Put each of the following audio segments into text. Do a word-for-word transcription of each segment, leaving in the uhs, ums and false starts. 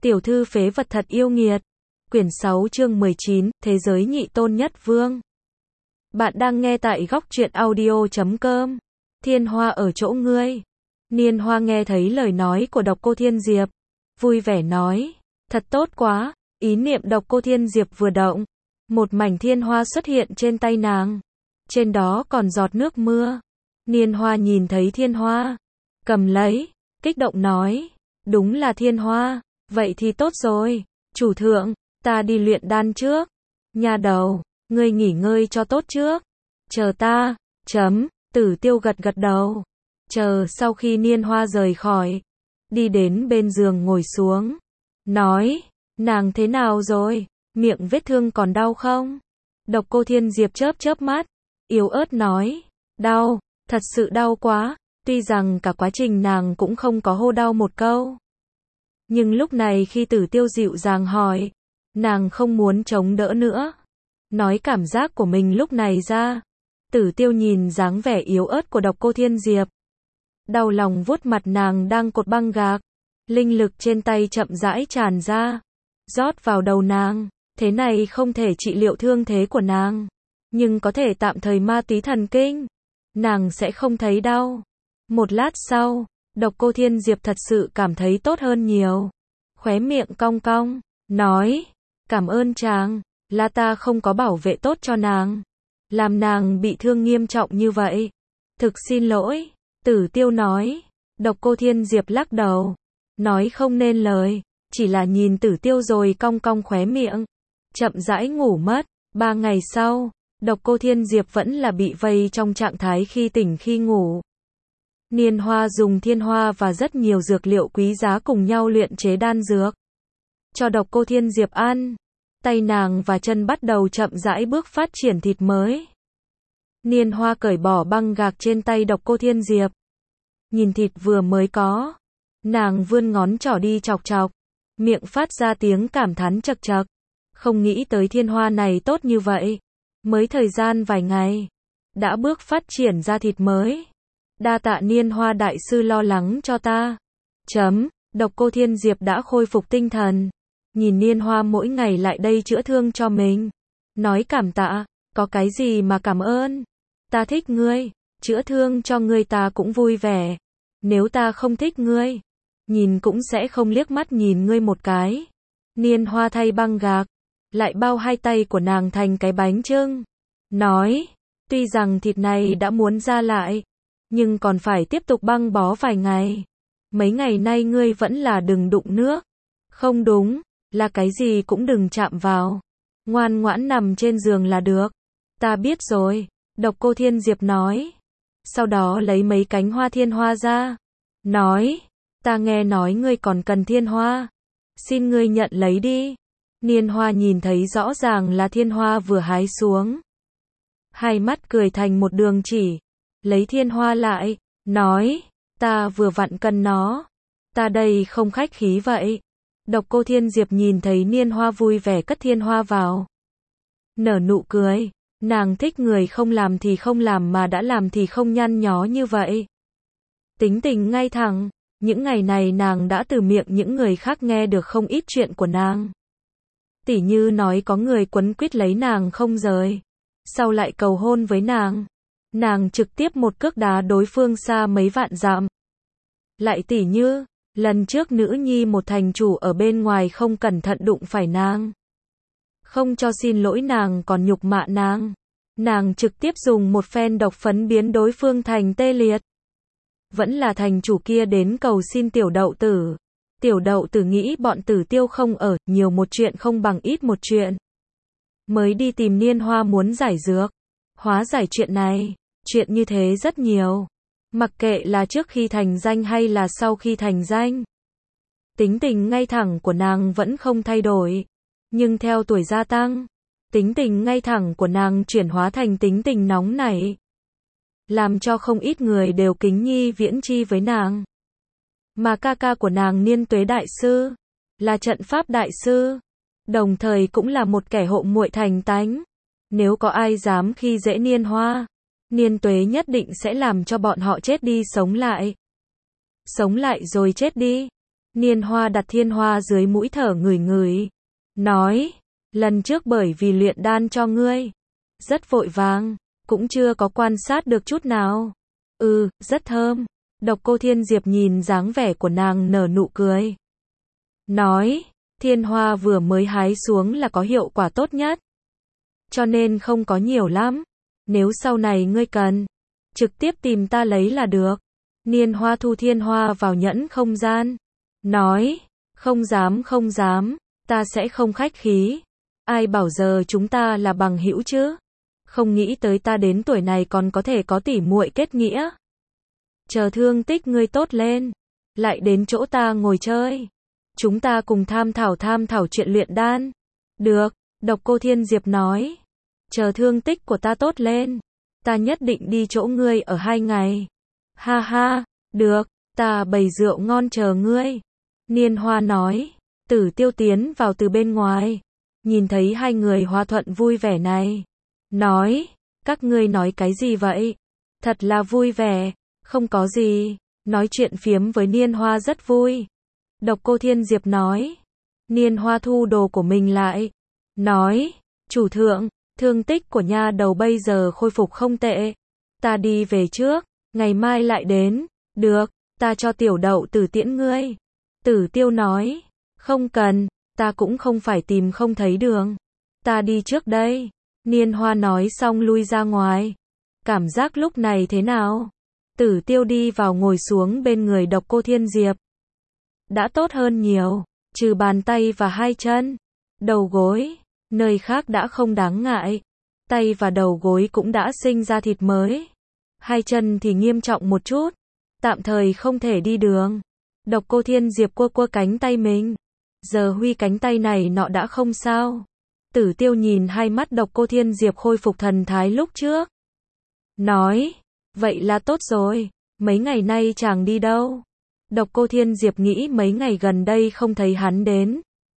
Tiểu thư phế vật thật yêu nghiệt. Quyển sáu chương mười chín, Thế giới nhị tôn nhất vương. Bạn đang nghe tại góc truyện audio chấm com. Thiên Hoa ở chỗ ngươi. Niên Hoa nghe thấy lời nói của Độc Cô Thiên Diệp, vui vẻ nói, thật tốt quá. Ý niệm Độc Cô Thiên Diệp vừa động, một mảnh thiên hoa xuất hiện trên tay nàng. Trên đó còn giọt nước mưa. Niên Hoa nhìn thấy thiên hoa, cầm lấy, kích động nói, đúng là thiên hoa, vậy thì tốt rồi. Chủ thượng, ta đi luyện đan trước. Nha đầu, ngươi nghỉ ngơi cho tốt trước. Chờ ta, chấm, Tử Tiêu gật gật đầu. Chờ sau khi Niên Hoa rời khỏi, đi đến bên giường ngồi xuống, nói, nàng thế nào rồi, miệng vết thương còn đau không? Độc Cô Thiên Diệp chớp chớp mắt, yếu ớt nói, đau, thật sự đau quá. Tuy rằng cả quá trình nàng cũng không có hô đau một câu, nhưng lúc này khi Tử Tiêu dịu dàng hỏi, nàng không muốn chống đỡ nữa, nói cảm giác của mình lúc này ra. Tử Tiêu nhìn dáng vẻ yếu ớt của Độc Cô Thiên Diệp, đau lòng vuốt mặt nàng đang cột băng gạc, linh lực trên tay chậm rãi tràn ra, rót vào đầu nàng. Thế này không thể trị liệu thương thế của nàng, nhưng có thể tạm thời ma túy thần kinh, nàng sẽ không thấy đau. Một lát sau, Độc Cô Thiên Diệp thật sự cảm thấy tốt hơn nhiều, khóe miệng cong cong, nói, cảm ơn chàng, là ta không có bảo vệ tốt cho nàng, làm nàng bị thương nghiêm trọng như vậy. Thực xin lỗi. Tử Tiêu nói. Độc Cô Thiên Diệp lắc đầu, nói không nên lời, chỉ là nhìn Tử Tiêu rồi cong cong khóe miệng, chậm rãi ngủ mất. Ba ngày sau, Độc Cô Thiên Diệp vẫn là bị vây trong trạng thái khi tỉnh khi ngủ. Niên Hoa dùng thiên hoa và rất nhiều dược liệu quý giá cùng nhau luyện chế đan dược, cho Độc Cô Thiên Diệp ăn. Tay nàng và chân bắt đầu chậm rãi bước phát triển thịt mới. Niên Hoa cởi bỏ băng gạc trên tay Độc Cô Thiên Diệp, nhìn thịt vừa mới có, nàng vươn ngón trỏ đi chọc chọc, miệng phát ra tiếng cảm thán chật chật. Không nghĩ tới thiên hoa này tốt như vậy, mới thời gian vài ngày, đã bước phát triển ra thịt mới. Đa tạ Niên Hoa đại sư lo lắng cho ta. Chấm, Độc Cô Thiên Diệp đã khôi phục tinh thần, nhìn Niên Hoa mỗi ngày lại đây chữa thương cho mình, nói cảm tạ, có cái gì mà cảm ơn, ta thích ngươi, chữa thương cho ngươi ta cũng vui vẻ, nếu ta không thích ngươi, nhìn cũng sẽ không liếc mắt nhìn ngươi một cái. Niên Hoa thay băng gạc, lại bao hai tay của nàng thành cái bánh chưng, nói, tuy rằng thịt này đã muốn ra lại, nhưng còn phải tiếp tục băng bó vài ngày. Mấy ngày nay ngươi vẫn là đừng đụng nước. Không đúng, là cái gì cũng đừng chạm vào. Ngoan ngoãn nằm trên giường là được. Ta biết rồi, Độc Cô Thiên Diệp nói. Sau đó lấy mấy cánh hoa thiên hoa ra, nói, ta nghe nói ngươi còn cần thiên hoa, xin ngươi nhận lấy đi. Niên Hoa nhìn thấy rõ ràng là thiên hoa vừa hái xuống, hai mắt cười thành một đường chỉ, lấy thiên hoa lại, nói, ta vừa vặn cần nó, ta đây không khách khí vậy. Độc Cô Thiên Diệp nhìn thấy Niên Hoa vui vẻ cất thiên hoa vào, nở nụ cười, nàng thích người không làm thì không làm mà đã làm thì không nhăn nhó như vậy. Tính tình ngay thẳng, những ngày này nàng đã từ miệng những người khác nghe được không ít chuyện của nàng. Tỉ như nói có người quấn quýt lấy nàng không rời, sau lại cầu hôn với nàng, nàng trực tiếp một cước đá đối phương xa mấy vạn dặm. Lại tỉ như, lần trước nữ nhi một thành chủ ở bên ngoài không cẩn thận đụng phải nàng, không cho xin lỗi nàng còn nhục mạ nàng, nàng trực tiếp dùng một phen độc phấn biến đối phương thành tê liệt. Vẫn là thành chủ kia đến cầu xin tiểu đậu tử. Tiểu đậu tử nghĩ bọn Tử Tiêu không ở, nhiều một chuyện không bằng ít một chuyện, mới đi tìm Niên Hoa muốn giải dược, hóa giải chuyện này. Chuyện như thế rất nhiều, mặc kệ là trước khi thành danh hay là sau khi thành danh. Tính tình ngay thẳng của nàng vẫn không thay đổi, nhưng theo tuổi gia tăng, tính tình ngay thẳng của nàng chuyển hóa thành tính tình nóng nảy, làm cho không ít người đều kính nhi viễn chi với nàng. Mà ca ca của nàng Niên Tuế đại sư, là trận pháp đại sư, đồng thời cũng là một kẻ hộ muội thành tánh. Nếu có ai dám khi dễ Niên Hoa, Niên Tuế nhất định sẽ làm cho bọn họ chết đi sống lại. Sống lại rồi chết đi. Niên Hoa đặt thiên hoa dưới mũi thở ngửi ngửi. Nói, lần trước bởi vì luyện đan cho ngươi. Rất vội vàng, cũng chưa có quan sát được chút nào. Ừ, rất thơm. Độc Cô Thiên Diệp nhìn dáng vẻ của nàng nở nụ cười. Nói, thiên hoa vừa mới hái xuống là có hiệu quả tốt nhất. Cho nên không có nhiều lắm. Nếu sau này ngươi cần, trực tiếp tìm ta lấy là được. Niên Hoa thu thiên hoa vào nhẫn không gian. Nói, không dám không dám, ta sẽ không khách khí. Ai bảo giờ chúng ta là bằng hữu chứ? Không nghĩ tới ta đến tuổi này còn có thể có tỉ muội kết nghĩa. Chờ thương tích ngươi tốt lên, lại đến chỗ ta ngồi chơi. Chúng ta cùng tham thảo tham thảo chuyện luyện đan. Được, Độc Cô Thiên Diệp nói. Chờ thương tích của ta tốt lên, ta nhất định đi chỗ ngươi ở hai ngày. Ha ha, được, ta bày rượu ngon chờ ngươi. Niên Hoa nói. Tử Tiêu tiến vào từ bên ngoài, nhìn thấy hai người hòa thuận vui vẻ này. Nói, các ngươi nói cái gì vậy? Thật là vui vẻ, không có gì, nói chuyện phiếm với Niên Hoa rất vui. Độc Cô Thiên Diệp nói. Niên Hoa thu đồ của mình lại. Nói, chủ thượng, thương tích của nha đầu bây giờ khôi phục không tệ. Ta đi về trước, ngày mai lại đến. Được, ta cho tiểu đậu tử tiễn ngươi. Tử Tiêu nói, không cần, ta cũng không phải tìm không thấy đường. Ta đi trước đây. Niên Hoa nói xong lui ra ngoài. Cảm giác lúc này thế nào? Tử Tiêu đi vào ngồi xuống bên người Độc Cô Thiên Diệp. Đã tốt hơn nhiều, trừ bàn tay và hai chân, đầu gối, nơi khác đã không đáng ngại. Tay và đầu gối cũng đã sinh ra thịt mới. Hai chân thì nghiêm trọng một chút, tạm thời không thể đi đường. Độc Cô Thiên Diệp cua cua cánh tay mình. Giờ huy cánh tay này nọ đã không sao. Tử Tiêu nhìn hai mắt Độc Cô Thiên Diệp khôi phục thần thái lúc trước. Nói, vậy là tốt rồi, mấy ngày nay chàng đi đâu? Độc Cô Thiên Diệp nghĩ mấy ngày gần đây không thấy hắn đến.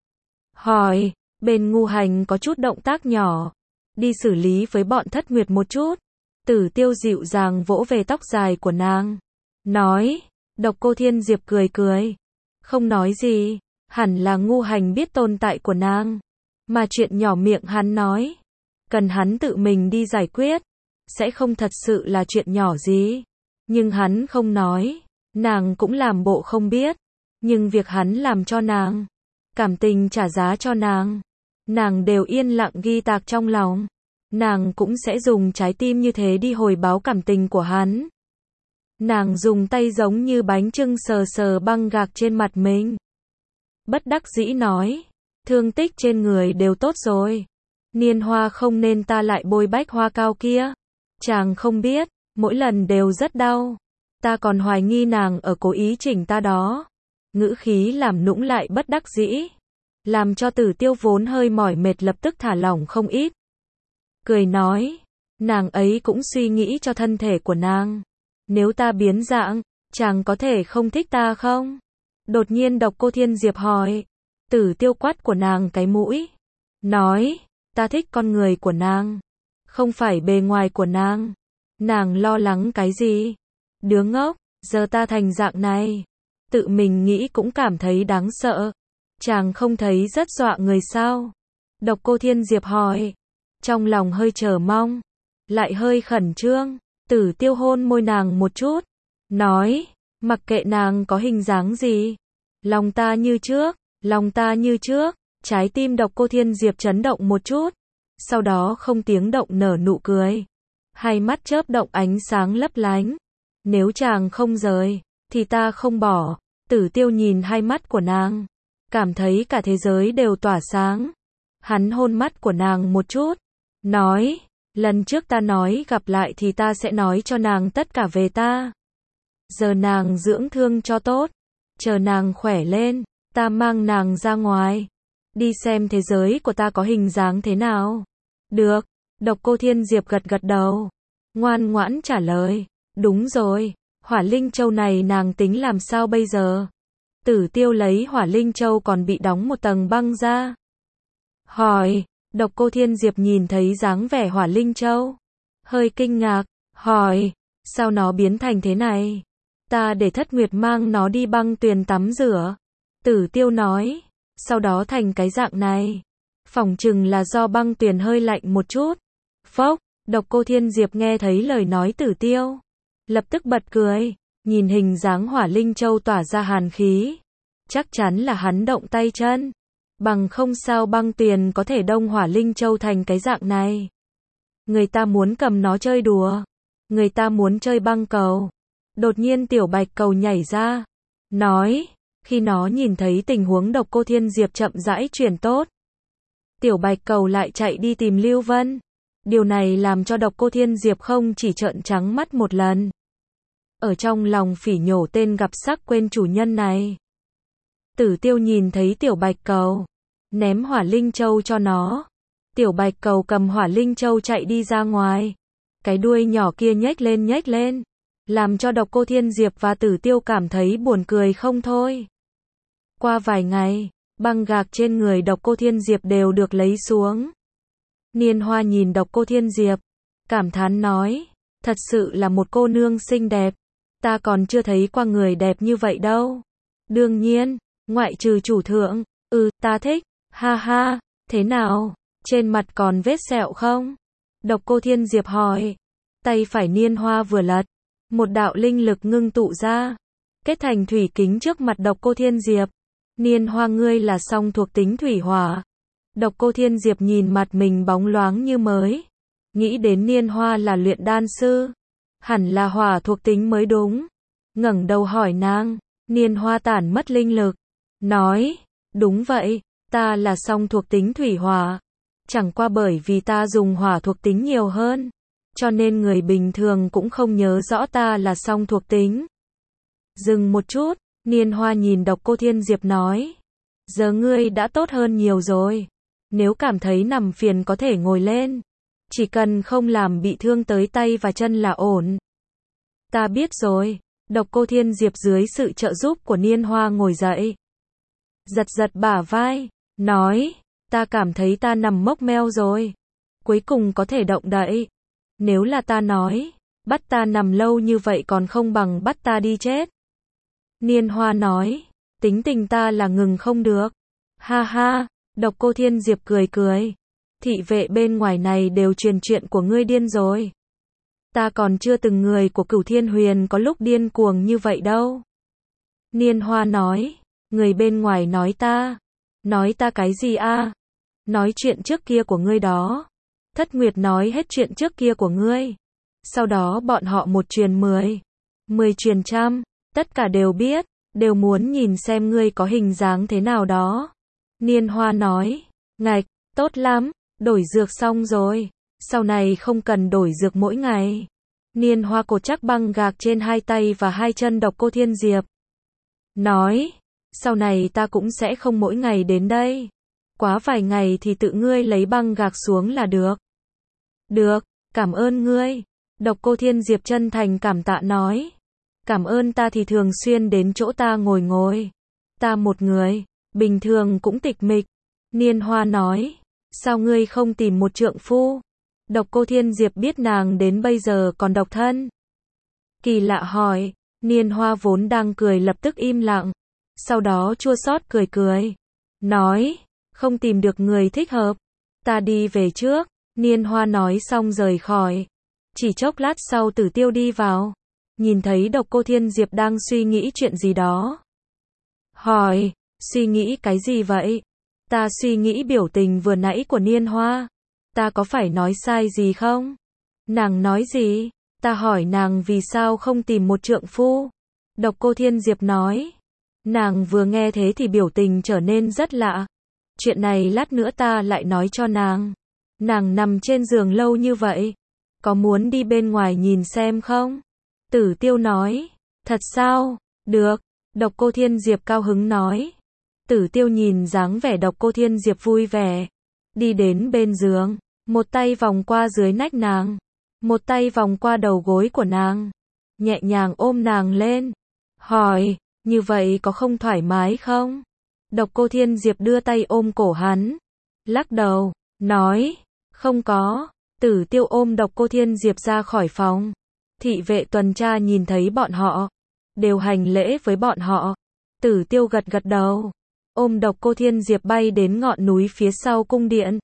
Hỏi, bên Ngu Hành có chút động tác nhỏ, đi xử lý với bọn Thất Nguyệt một chút. Tử Tiêu dịu dàng vỗ về tóc dài của nàng. Nói, Độc Cô Thiên Diệp cười cười. Không nói gì, hẳn là Ngu Hành biết tồn tại của nàng. Mà chuyện nhỏ miệng hắn nói, cần hắn tự mình đi giải quyết, sẽ không thật sự là chuyện nhỏ gì. Nhưng hắn không nói, nàng cũng làm bộ không biết. Nhưng việc hắn làm cho nàng, cảm tình trả giá cho nàng, nàng đều yên lặng ghi tạc trong lòng. Nàng cũng sẽ dùng trái tim như thế đi hồi báo cảm tình của hắn. Nàng dùng tay giống như bánh chưng sờ sờ băng gạc trên mặt mình. Bất đắc dĩ nói, thương tích trên người đều tốt rồi. Niên Hoa không nên ta lại bôi bách hoa cao kia. Chàng không biết, mỗi lần đều rất đau. Ta còn hoài nghi nàng ở cố ý chỉnh ta đó. Ngữ khí làm nũng lại bất đắc dĩ, làm cho Tử Tiêu vốn hơi mỏi mệt lập tức thả lỏng không ít. Cười nói, nàng ấy cũng suy nghĩ cho thân thể của nàng. Nếu ta biến dạng, chàng có thể không thích ta không? Đột nhiên Độc Cô Thiên Diệp hỏi. Tử Tiêu quát của nàng cái mũi. Nói, ta thích con người của nàng, không phải bề ngoài của nàng. Nàng lo lắng cái gì? Đứa ngốc, giờ ta thành dạng này, tự mình nghĩ cũng cảm thấy đáng sợ. Chàng không thấy rất dọa người sao? Độc Cô Thiên Diệp hỏi. Trong lòng hơi chờ mong, lại hơi khẩn trương. Tử Tiêu hôn môi nàng một chút. Nói, mặc kệ nàng có hình dáng gì, lòng ta như trước, lòng ta như trước. Trái tim Độc Cô Thiên Diệp chấn động một chút, sau đó không tiếng động nở nụ cười. Hai mắt chớp động ánh sáng lấp lánh. Nếu chàng không rời, thì ta không bỏ. Tử Tiêu nhìn hai mắt của nàng, cảm thấy cả thế giới đều tỏa sáng. Hắn hôn mắt của nàng một chút, nói, lần trước ta nói gặp lại thì ta sẽ nói cho nàng tất cả về ta. Giờ nàng dưỡng thương cho tốt, chờ nàng khỏe lên, ta mang nàng ra ngoài, đi xem thế giới của ta có hình dáng thế nào. Được, Độc Cô Thiên Diệp gật gật đầu, ngoan ngoãn trả lời, đúng rồi, Hỏa Linh Châu này nàng tính làm sao bây giờ? Tử Tiêu lấy Hỏa Linh Châu còn bị đóng một tầng băng ra. Hỏi, Độc Cô Thiên Diệp nhìn thấy dáng vẻ Hỏa Linh Châu, hơi kinh ngạc, hỏi, sao nó biến thành thế này? Ta để Thất Nguyệt mang nó đi băng tuyền tắm rửa. Tử Tiêu nói. Sau đó thành cái dạng này. Phỏng chừng là do băng tuyền hơi lạnh một chút. Phốc, Độc Cô Thiên Diệp nghe thấy lời nói Tử Tiêu. Lập tức bật cười. Nhìn hình dáng Hỏa Linh Châu tỏa ra hàn khí. Chắc chắn là hắn động tay chân. Bằng không sao băng tuyền có thể đông Hỏa Linh Châu thành cái dạng này. Người ta muốn cầm nó chơi đùa. Người ta muốn chơi băng cầu. Đột nhiên Tiểu Bạch Cầu nhảy ra. Nói. Khi nó nhìn thấy tình huống Độc Cô Thiên Diệp chậm rãi chuyển tốt. Tiểu Bạch Cầu lại chạy đi tìm Lưu Vân. Điều này làm cho Độc Cô Thiên Diệp không chỉ trợn trắng mắt một lần. Ở trong lòng phỉ nhổ tên gặp sắc quên chủ nhân này. Tử Tiêu nhìn thấy Tiểu Bạch Cầu. Ném Hỏa Linh Châu cho nó. Tiểu Bạch Cầu cầm Hỏa Linh Châu chạy đi ra ngoài. Cái đuôi nhỏ kia nhếch lên nhếch lên. Làm cho Độc Cô Thiên Diệp và Tử Tiêu cảm thấy buồn cười không thôi. Qua vài ngày, băng gạc trên người Độc Cô Thiên Diệp đều được lấy xuống. Niên Hoa nhìn Độc Cô Thiên Diệp. Cảm thán nói. Thật sự là một cô nương xinh đẹp. Ta còn chưa thấy qua người đẹp như vậy đâu. Đương nhiên, ngoại trừ chủ thượng. Ừ, ta thích. Ha ha, thế nào? Trên mặt còn vết sẹo không? Độc Cô Thiên Diệp hỏi. Tay phải Niên Hoa vừa lật. Một đạo linh lực ngưng tụ ra. Kết thành thủy kính trước mặt Độc Cô Thiên Diệp. Niên Hoa ngươi là song thuộc tính thủy hỏa. Độc Cô Thiên Diệp nhìn mặt mình bóng loáng như mới. Nghĩ đến Niên Hoa là luyện đan sư. Hẳn là hỏa thuộc tính mới đúng. Ngẩng đầu hỏi nàng. Niên Hoa tản mất linh lực. Nói. Đúng vậy. Ta là song thuộc tính thủy hỏa. Chẳng qua bởi vì ta dùng hỏa thuộc tính nhiều hơn. Cho nên người bình thường cũng không nhớ rõ ta là song thuộc tính. Dừng một chút. Niên Hoa nhìn Độc Cô Thiên Diệp nói. Giờ ngươi đã tốt hơn nhiều rồi. Nếu cảm thấy nằm phiền có thể ngồi lên. Chỉ cần không làm bị thương tới tay và chân là ổn. Ta biết rồi. Độc Cô Thiên Diệp dưới sự trợ giúp của Niên Hoa ngồi dậy. Giật giật bả vai. Nói. Ta cảm thấy ta nằm mốc meo rồi. Cuối cùng có thể động đậy. Nếu là ta nói. Bắt ta nằm lâu như vậy còn không bằng bắt ta đi chết. Niên Hoa nói. Tính tình ta là ngừng không được. Ha ha. Độc Cô Thiên Diệp cười cười. Thị vệ bên ngoài này đều truyền chuyện của ngươi điên rồi. Ta còn chưa từng người của Cửu Thiên Huyền có lúc điên cuồng như vậy đâu. Niên Hoa nói. Người bên ngoài nói ta. Nói ta cái gì a? Nói chuyện trước kia của ngươi đó. Thất Nguyệt nói hết chuyện trước kia của ngươi. Sau đó bọn họ một truyền mười. Mười truyền trăm. Tất cả đều biết. Đều muốn nhìn xem ngươi có hình dáng thế nào đó. Niên Hoa nói. Ngạch, tốt lắm. Đổi dược xong rồi. Sau này không cần đổi dược mỗi ngày. Niên Hoa cột chắc băng gạc trên hai tay và hai chân Độc Cô Thiên Diệp. Nói. Sau này ta cũng sẽ không mỗi ngày đến đây. Quá vài ngày thì tự ngươi lấy băng gạc xuống là được. Được, cảm ơn ngươi. Độc Cô Thiên Diệp chân thành cảm tạ nói. Cảm ơn ta thì thường xuyên đến chỗ ta ngồi ngồi. Ta một người, bình thường cũng tịch mịch. Niên Hoa nói. Sao ngươi không tìm một trượng phu? Độc Cô Thiên Diệp biết nàng đến bây giờ còn độc thân. Kỳ lạ hỏi. Niên Hoa vốn đang cười lập tức im lặng. Sau đó chua xót cười cười. Nói. Không tìm được người thích hợp. Ta đi về trước. Niên Hoa nói xong rời khỏi. Chỉ chốc lát sau Tử Tiêu đi vào. Nhìn thấy Độc Cô Thiên Diệp đang suy nghĩ chuyện gì đó. Hỏi. Suy nghĩ cái gì vậy? Ta suy nghĩ biểu tình vừa nãy của Niên Hoa. Ta có phải nói sai gì không? Nàng nói gì? Ta hỏi nàng vì sao không tìm một trượng phu. Độc Cô Thiên Diệp nói. Nàng vừa nghe thế thì biểu tình trở nên rất lạ. Chuyện này lát nữa ta lại nói cho nàng. Nàng nằm trên giường lâu như vậy. Có muốn đi bên ngoài nhìn xem không? Tử Tiêu nói. Thật sao? Được. Độc Cô Thiên Diệp cao hứng nói. Tử Tiêu nhìn dáng vẻ Độc Cô Thiên Diệp vui vẻ. Đi đến bên giường. Một tay vòng qua dưới nách nàng. Một tay vòng qua đầu gối của nàng. Nhẹ nhàng ôm nàng lên. Hỏi. Như vậy có không thoải mái không? Độc Cô Thiên Diệp đưa tay ôm cổ hắn. Lắc đầu. Nói. Không có. Tử Tiêu ôm Độc Cô Thiên Diệp ra khỏi phòng. Thị vệ tuần tra nhìn thấy bọn họ. Đều hành lễ với bọn họ. Tử Tiêu gật gật đầu, ôm Độc Cô Thiên Diệp bay đến ngọn núi phía sau cung điện.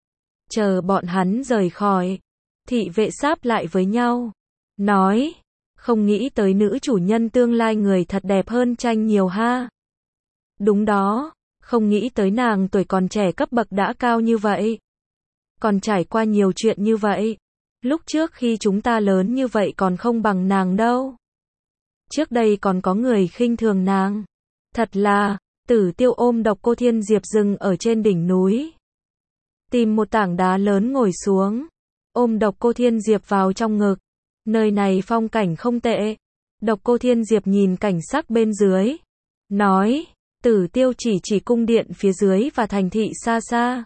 Chờ bọn hắn rời khỏi, thị vệ sáp lại với nhau, nói, không nghĩ tới nữ chủ nhân tương lai người thật đẹp hơn tranh nhiều ha. Đúng đó, không nghĩ tới nàng tuổi còn trẻ cấp bậc đã cao như vậy. Còn trải qua nhiều chuyện như vậy. Lúc trước khi chúng ta lớn như vậy còn không bằng nàng đâu. Trước đây còn có người khinh thường nàng. Thật là, Tử Tiêu ôm Độc Cô Thiên Diệp dừng ở trên đỉnh núi. Tìm một tảng đá lớn ngồi xuống, ôm Độc Cô Thiên Diệp vào trong ngực. Nơi này phong cảnh không tệ. Độc Cô Thiên Diệp nhìn cảnh sắc bên dưới, nói, Tử Tiêu chỉ chỉ cung điện phía dưới và thành thị xa xa.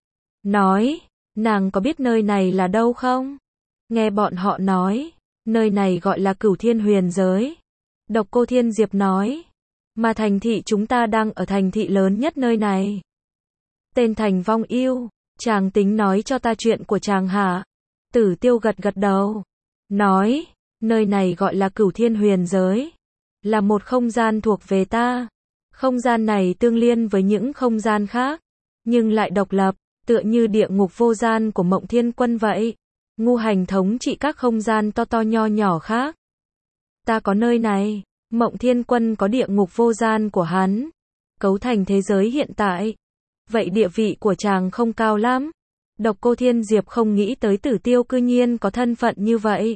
Nói, nàng có biết nơi này là đâu không? Nghe bọn họ nói, nơi này gọi là Cửu Thiên Huyền Giới. Độc Cô Thiên Diệp nói, mà thành thị chúng ta đang ở thành thị lớn nhất nơi này. Tên thành Vong Yêu, chàng tính nói cho ta chuyện của chàng hả? Tử Tiêu gật gật đầu, nói, nơi này gọi là Cửu Thiên Huyền Giới, là một không gian thuộc về ta. Không gian này tương liên với những không gian khác, nhưng lại độc lập, tựa như địa ngục vô gian của Mộng Thiên Quân vậy. Ngu Hành thống trị các không gian to to nho nhỏ khác. Ta có nơi này, Mộng Thiên Quân có địa ngục vô gian của hắn, cấu thành thế giới hiện tại. Vậy địa vị của chàng không cao lắm. Độc Cô Thiên Diệp không nghĩ tới Tử Tiêu cư nhiên có thân phận như vậy.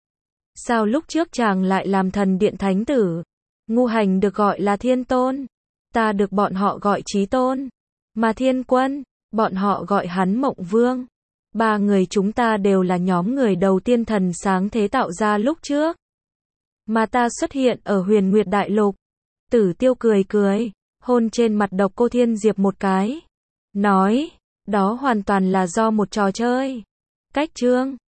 Sao lúc trước chàng lại làm thần điện thánh tử? Ngu Hành được gọi là Thiên Tôn, ta được bọn họ gọi Chí Tôn, mà Thiên Quân, bọn họ gọi hắn Mộng Vương. Ba người chúng ta đều là nhóm người đầu tiên thần sáng thế tạo ra lúc trước. Mà ta xuất hiện ở Huyền Nguyệt Đại Lục. Tử Tiêu cười cười, hôn trên mặt Độc Cô Thiên Diệp một cái, nói, đó hoàn toàn là do một trò chơi. Cách chương